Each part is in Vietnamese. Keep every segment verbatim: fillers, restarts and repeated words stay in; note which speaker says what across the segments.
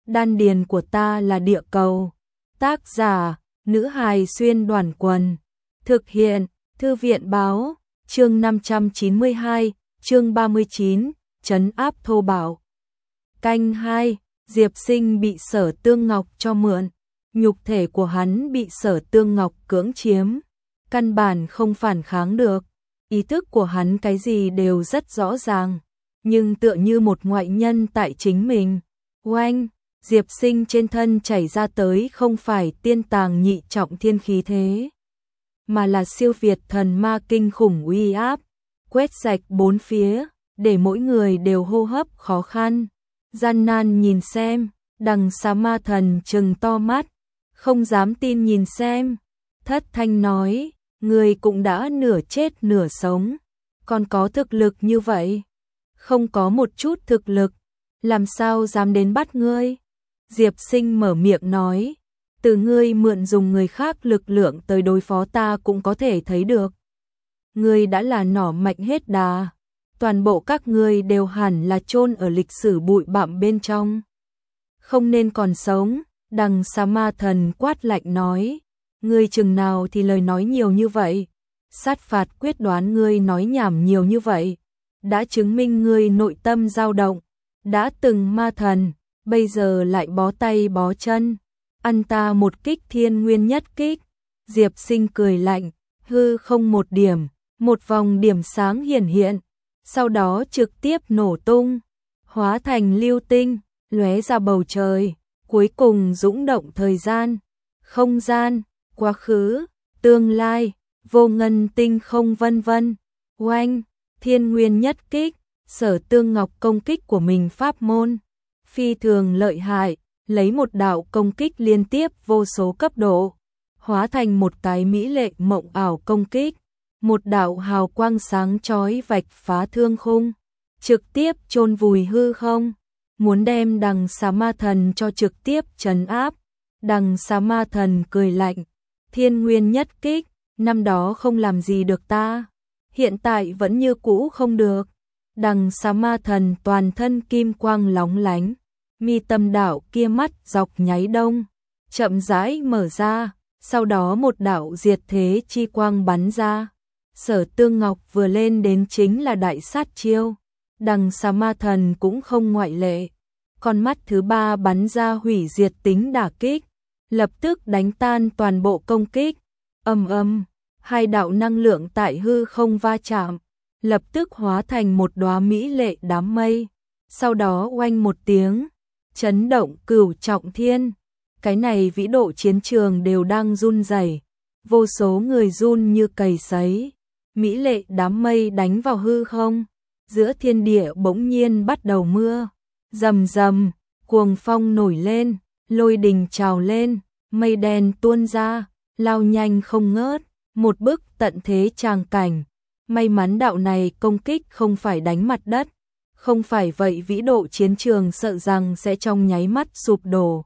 Speaker 1: đan điền của ta là địa cầu. Tác giả, nữ hài xuyên đoàn quần. Thực hiện, thư viện báo, chương năm trăm chín mươi hai, chương ba mươi chín, trấn áp thô bạo. Canh hai, Diệp Sinh bị Sở Tương Ngọc cho mượn, nhục thể của hắn bị Sở Tương Ngọc cưỡng chiếm, căn bản không phản kháng được, ý thức của hắn cái gì đều rất rõ ràng, nhưng tựa như một ngoại nhân tại chính mình. Oanh, Diệp Sinh trên thân chảy ra tới không phải tiên tàng nhị trọng thiên khí thế, mà là siêu việt thần ma kinh khủng uy áp, quét sạch bốn phía, để mỗi người đều hô hấp khó khăn. Gian nan nhìn xem, Đằng Xà Ma Thần trừng to mắt, không dám tin nhìn xem. Thất thanh nói, người cũng đã nửa chết nửa sống, còn có thực lực như vậy? Không có một chút thực lực, làm sao dám đến bắt ngươi? Diệp Sinh mở miệng nói, từ ngươi mượn dùng người khác lực lượng tới đối phó ta cũng có thể thấy được. Ngươi đã là nỏ mạnh hết đà, toàn bộ các ngươi đều hẳn là chôn ở lịch sử bụi bặm bên trong, không nên còn sống. Đằng Xà Ma Thần quát lạnh nói, ngươi chừng nào thì lời nói nhiều như vậy, sát phạt quyết đoán ngươi nói nhảm nhiều như vậy, đã chứng minh ngươi nội tâm dao động, đã từng ma thần, bây giờ lại bó tay bó chân, ăn ta một kích thiên nguyên nhất kích. Diệp Sinh cười lạnh, hư không một điểm, một vòng điểm sáng hiển hiện, sau đó trực tiếp nổ tung, hóa thành lưu tinh, lóe ra bầu trời, cuối cùng dũng động thời gian, không gian, quá khứ, tương lai, vô ngân tinh không vân vân. Oanh, thiên nguyên nhất kích, Sở Tương Ngọc công kích của mình pháp môn phi thường lợi hại, lấy một đạo công kích liên tiếp vô số cấp độ, hóa thành một cái mỹ lệ mộng ảo công kích, một đạo hào quang sáng chói vạch phá thương khung, trực tiếp chôn vùi hư không, muốn đem Đằng Xà Ma Thần cho trực tiếp trấn áp. Đằng Xà Ma Thần cười lạnh, thiên nguyên nhất kích, năm đó không làm gì được ta, hiện tại vẫn như cũ không được. Đằng Xà Ma Thần toàn thân kim quang lóng lánh, mi tâm đạo kia mắt dọc nháy đông, chậm rãi mở ra, sau đó một đạo diệt thế chi quang bắn ra. Sở Tương Ngọc vừa lên đến chính là đại sát chiêu, Đằng Xà Ma Thần cũng không ngoại lệ, con mắt thứ ba bắn ra hủy diệt tính đả kích, lập tức đánh tan toàn bộ công kích. Ầm ầm, hai đạo năng lượng tại hư không va chạm, lập tức hóa thành một đóa mỹ lệ đám mây, sau đó oanh một tiếng, chấn động cửu trọng thiên. Cái này vĩ độ chiến trường đều đang run rẩy, vô số người run như cầy sấy. Mỹ lệ đám mây đánh vào hư không, giữa thiên địa bỗng nhiên bắt đầu mưa, rầm rầm, cuồng phong nổi lên, lôi đình trào lên, mây đen tuôn ra, lao nhanh không ngớt, một bức tận thế tràng cảnh. May mắn đạo này công kích không phải đánh mặt đất, không phải vậy vĩ độ chiến trường sợ rằng sẽ trong nháy mắt sụp đổ.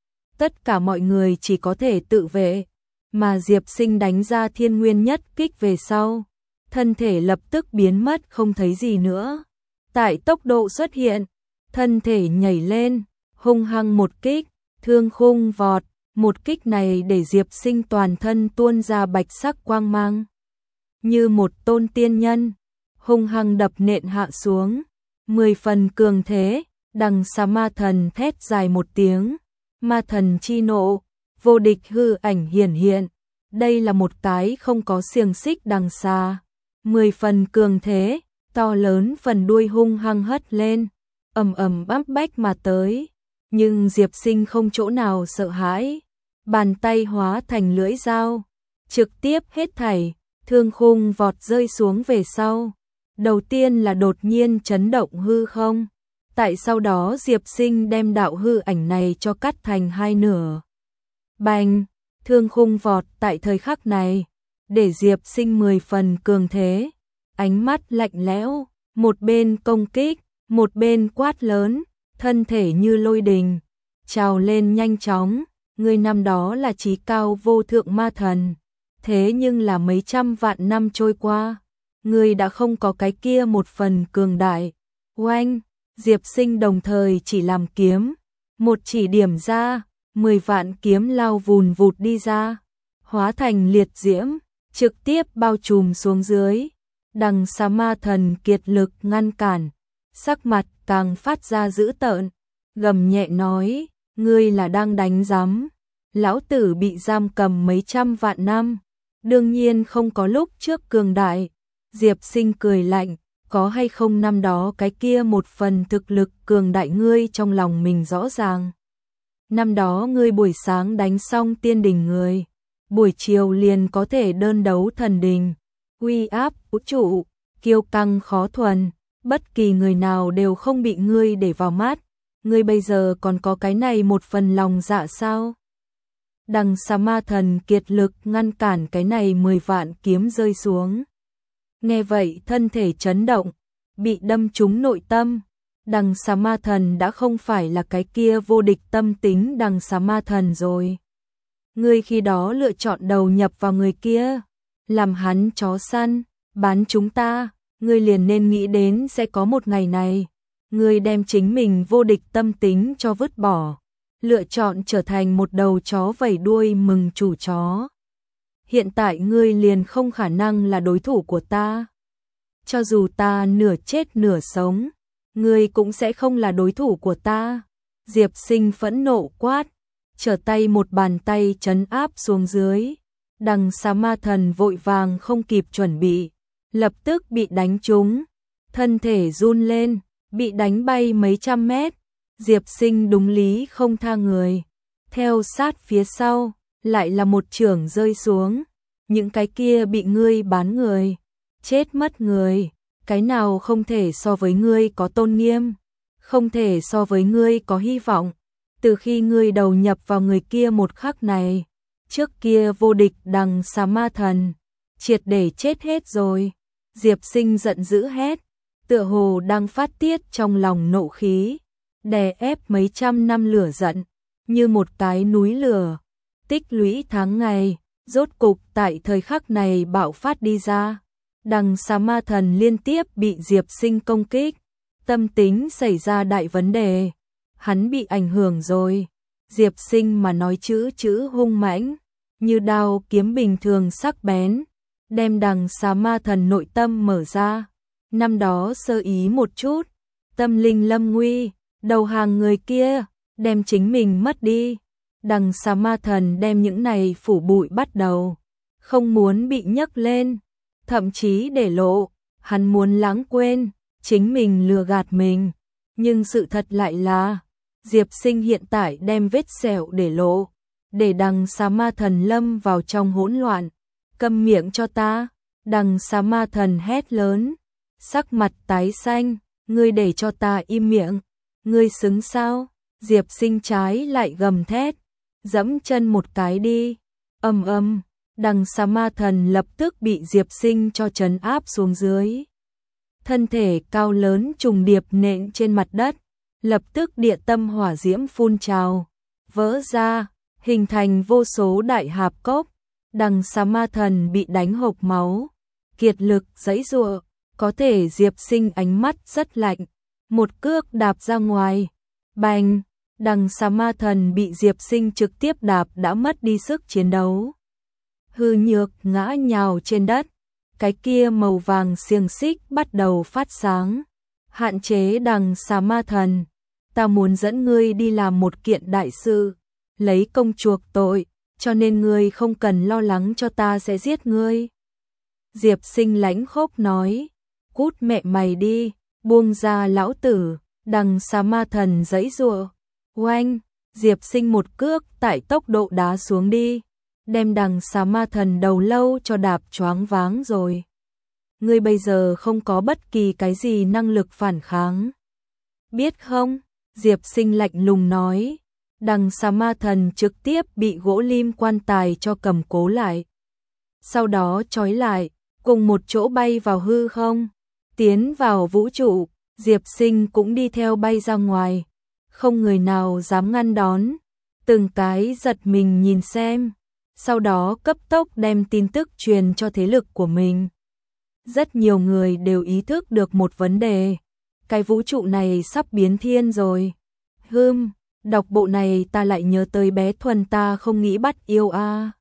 Speaker 1: Tất cả mọi người chỉ có thể tự vệ, mà Diệp Sinh đánh ra thiên nguyên nhất kích về sau, thân thể lập tức biến mất không thấy gì nữa. Tại tốc độ xuất hiện, thân thể nhảy lên, hung hăng một kích, thương khung vọt, một kích này để Diệp Sinh toàn thân tuôn ra bạch sắc quang mang, như một tôn tiên nhân, hung hăng đập nện hạ xuống, mười phần cường thế. Đằng Xà Ma Thần thét dài một tiếng, ma thần chi nộ, vô địch hư ảnh hiển hiện, đây là một cái không có xiềng xích đằng xà, mười phần cường thế, to lớn phần đuôi hung hăng hất lên, ầm ầm áp bách mà tới, nhưng Diệp Sinh không chỗ nào sợ hãi, bàn tay hóa thành lưỡi dao, trực tiếp hết thảy, thương khung vọt rơi xuống về sau. Đầu tiên là đột nhiên chấn động hư không, tại sau đó Diệp Sinh đem đạo hư ảnh này cho cắt thành hai nửa. Bành, thương khung vọt tại thời khắc này, để Diệp Sinh mười phần cường thế, ánh mắt lạnh lẽo, một bên công kích, một bên quát lớn, thân thể như lôi đình, trào lên nhanh chóng. Người năm đó là chí cao vô thượng ma thần, thế nhưng là mấy trăm vạn năm trôi qua, người đã không có cái kia một phần cường đại. Oanh, Diệp Sinh đồng thời chỉ làm kiếm, một chỉ điểm ra, mười vạn kiếm lao vùn vụt đi ra, hóa thành liệt diễm, trực tiếp bao trùm xuống dưới. Đằng Xà Ma Thần kiệt lực ngăn cản, sắc mặt càng phát ra dữ tợn, gầm nhẹ nói, ngươi là đang đánh giám, lão tử bị giam cầm mấy trăm vạn năm, đương nhiên không có lúc trước cường đại. Diệp Sinh cười lạnh, có hay không năm đó cái kia một phần thực lực cường đại ngươi trong lòng mình rõ ràng. Năm đó ngươi buổi sáng đánh xong tiên đình người, buổi chiều liền có thể đơn đấu thần đình, uy áp vũ trụ, kiêu căng khó thuần, bất kỳ người nào đều không bị ngươi để vào mắt, ngươi bây giờ còn có cái này một phần lòng dạ sao? Đằng Xà Ma Thần kiệt lực ngăn cản cái này mười vạn kiếm rơi xuống. Nghe vậy thân thể chấn động, bị đâm trúng nội tâm. Đằng Xà Ma Thần đã không phải là cái kia vô địch tâm tính Đằng Xà Ma Thần rồi. Ngươi khi đó lựa chọn đầu nhập vào người kia, làm hắn chó săn, bán chúng ta, ngươi liền nên nghĩ đến sẽ có một ngày này. Ngươi đem chính mình vô địch tâm tính cho vứt bỏ, lựa chọn trở thành một đầu chó vẩy đuôi mừng chủ chó. Hiện tại ngươi liền không khả năng là đối thủ của ta. Cho dù ta nửa chết nửa sống, ngươi cũng sẽ không là đối thủ của ta. Diệp Sinh phẫn nộ quát, trở tay một bàn tay trấn áp xuống dưới. Đằng Xà Ma Thần vội vàng không kịp chuẩn bị, lập tức bị đánh trúng, thân thể run lên, bị đánh bay mấy trăm mét. Diệp Sinh đúng lý không tha người, theo sát phía sau, lại là một chưởng rơi xuống. Những cái kia bị ngươi bán người, chết mất người, cái nào không thể so với ngươi có tôn nghiêm, không thể so với ngươi có hy vọng. Từ khi ngươi đầu nhập vào người kia một khắc này, trước kia vô địch Đằng Xà Ma Thần, triệt để chết hết rồi. Diệp Sinh giận dữ hét, tựa hồ đang phát tiết trong lòng nộ khí, đè ép mấy trăm năm lửa giận, như một cái núi lửa, tích lũy tháng ngày, rốt cục tại thời khắc này bạo phát đi ra. Đằng Xà Ma Thần liên tiếp bị Diệp Sinh công kích, tâm tính xảy ra đại vấn đề, hắn bị ảnh hưởng rồi. Diệp Sinh mà nói chữ chữ hung mãnh, như đao kiếm bình thường sắc bén, đem Đằng Xà Ma Thần nội tâm mở ra. Năm đó sơ ý một chút, tâm linh lâm nguy, đầu hàng người kia, đem chính mình mất đi. Đằng Xà Ma Thần đem những này phủ bụi bắt đầu, không muốn bị nhấc lên, thậm chí để lộ, hắn muốn lãng quên, chính mình lừa gạt mình. Nhưng sự thật lại là, Diệp Sinh hiện tại đem vết sẹo để lộ, để Đằng Xà Ma Thần lâm vào trong hỗn loạn. Câm miệng cho ta, Đằng Xà Ma Thần hét lớn, sắc mặt tái xanh, ngươi để cho ta im miệng, ngươi xứng sao? Diệp Sinh trái lại gầm thét, dẫm chân một cái đi. Ầm ầm, Đằng Xà Ma Thần lập tức bị Diệp Sinh cho trấn áp xuống dưới. Thân thể cao lớn trùng điệp nện trên mặt đất, lập tức địa tâm hỏa diễm phun trào, vỡ ra, hình thành vô số đại hạp cốc. Đằng Xà Ma Thần bị đánh hộc máu, kiệt lực giãy giụa, có thể Diệp Sinh ánh mắt rất lạnh, một cước đạp ra ngoài. Bành, Đằng Xà Ma Thần bị Diệp Sinh trực tiếp đạp đã mất đi sức chiến đấu, hư nhược ngã nhào trên đất. Cái kia màu vàng xiềng xích bắt đầu phát sáng, hạn chế Đằng Xà Ma Thần, ta muốn dẫn ngươi đi làm một kiện đại sự, lấy công chuộc tội, cho nên ngươi không cần lo lắng cho ta sẽ giết ngươi. Diệp Sinh lãnh khốc nói, cút mẹ mày đi, buông ra lão tử. Đằng Xà Ma Thần giãy giụa, oanh, Diệp Sinh một cước tại tốc độ đá xuống đi, đem Đằng Xà Ma Thần đầu lâu cho đạp choáng váng rồi. Ngươi bây giờ không có bất kỳ cái gì năng lực phản kháng, biết không? Diệp Sinh lạnh lùng nói. Đằng Xà Ma Thần trực tiếp bị gỗ lim quan tài cho cầm cố lại, sau đó trói lại, cùng một chỗ bay vào hư không, tiến vào vũ trụ. Diệp Sinh cũng đi theo bay ra ngoài, không người nào dám ngăn đón, từng cái giật mình nhìn xem, sau đó cấp tốc đem tin tức truyền cho thế lực của mình. Rất nhiều người đều ý thức được một vấn đề, cái vũ trụ này sắp biến thiên rồi. Hừm, Đọc bộ này ta lại nhớ tới bé Thuần ta không nghĩ bắt yêu a.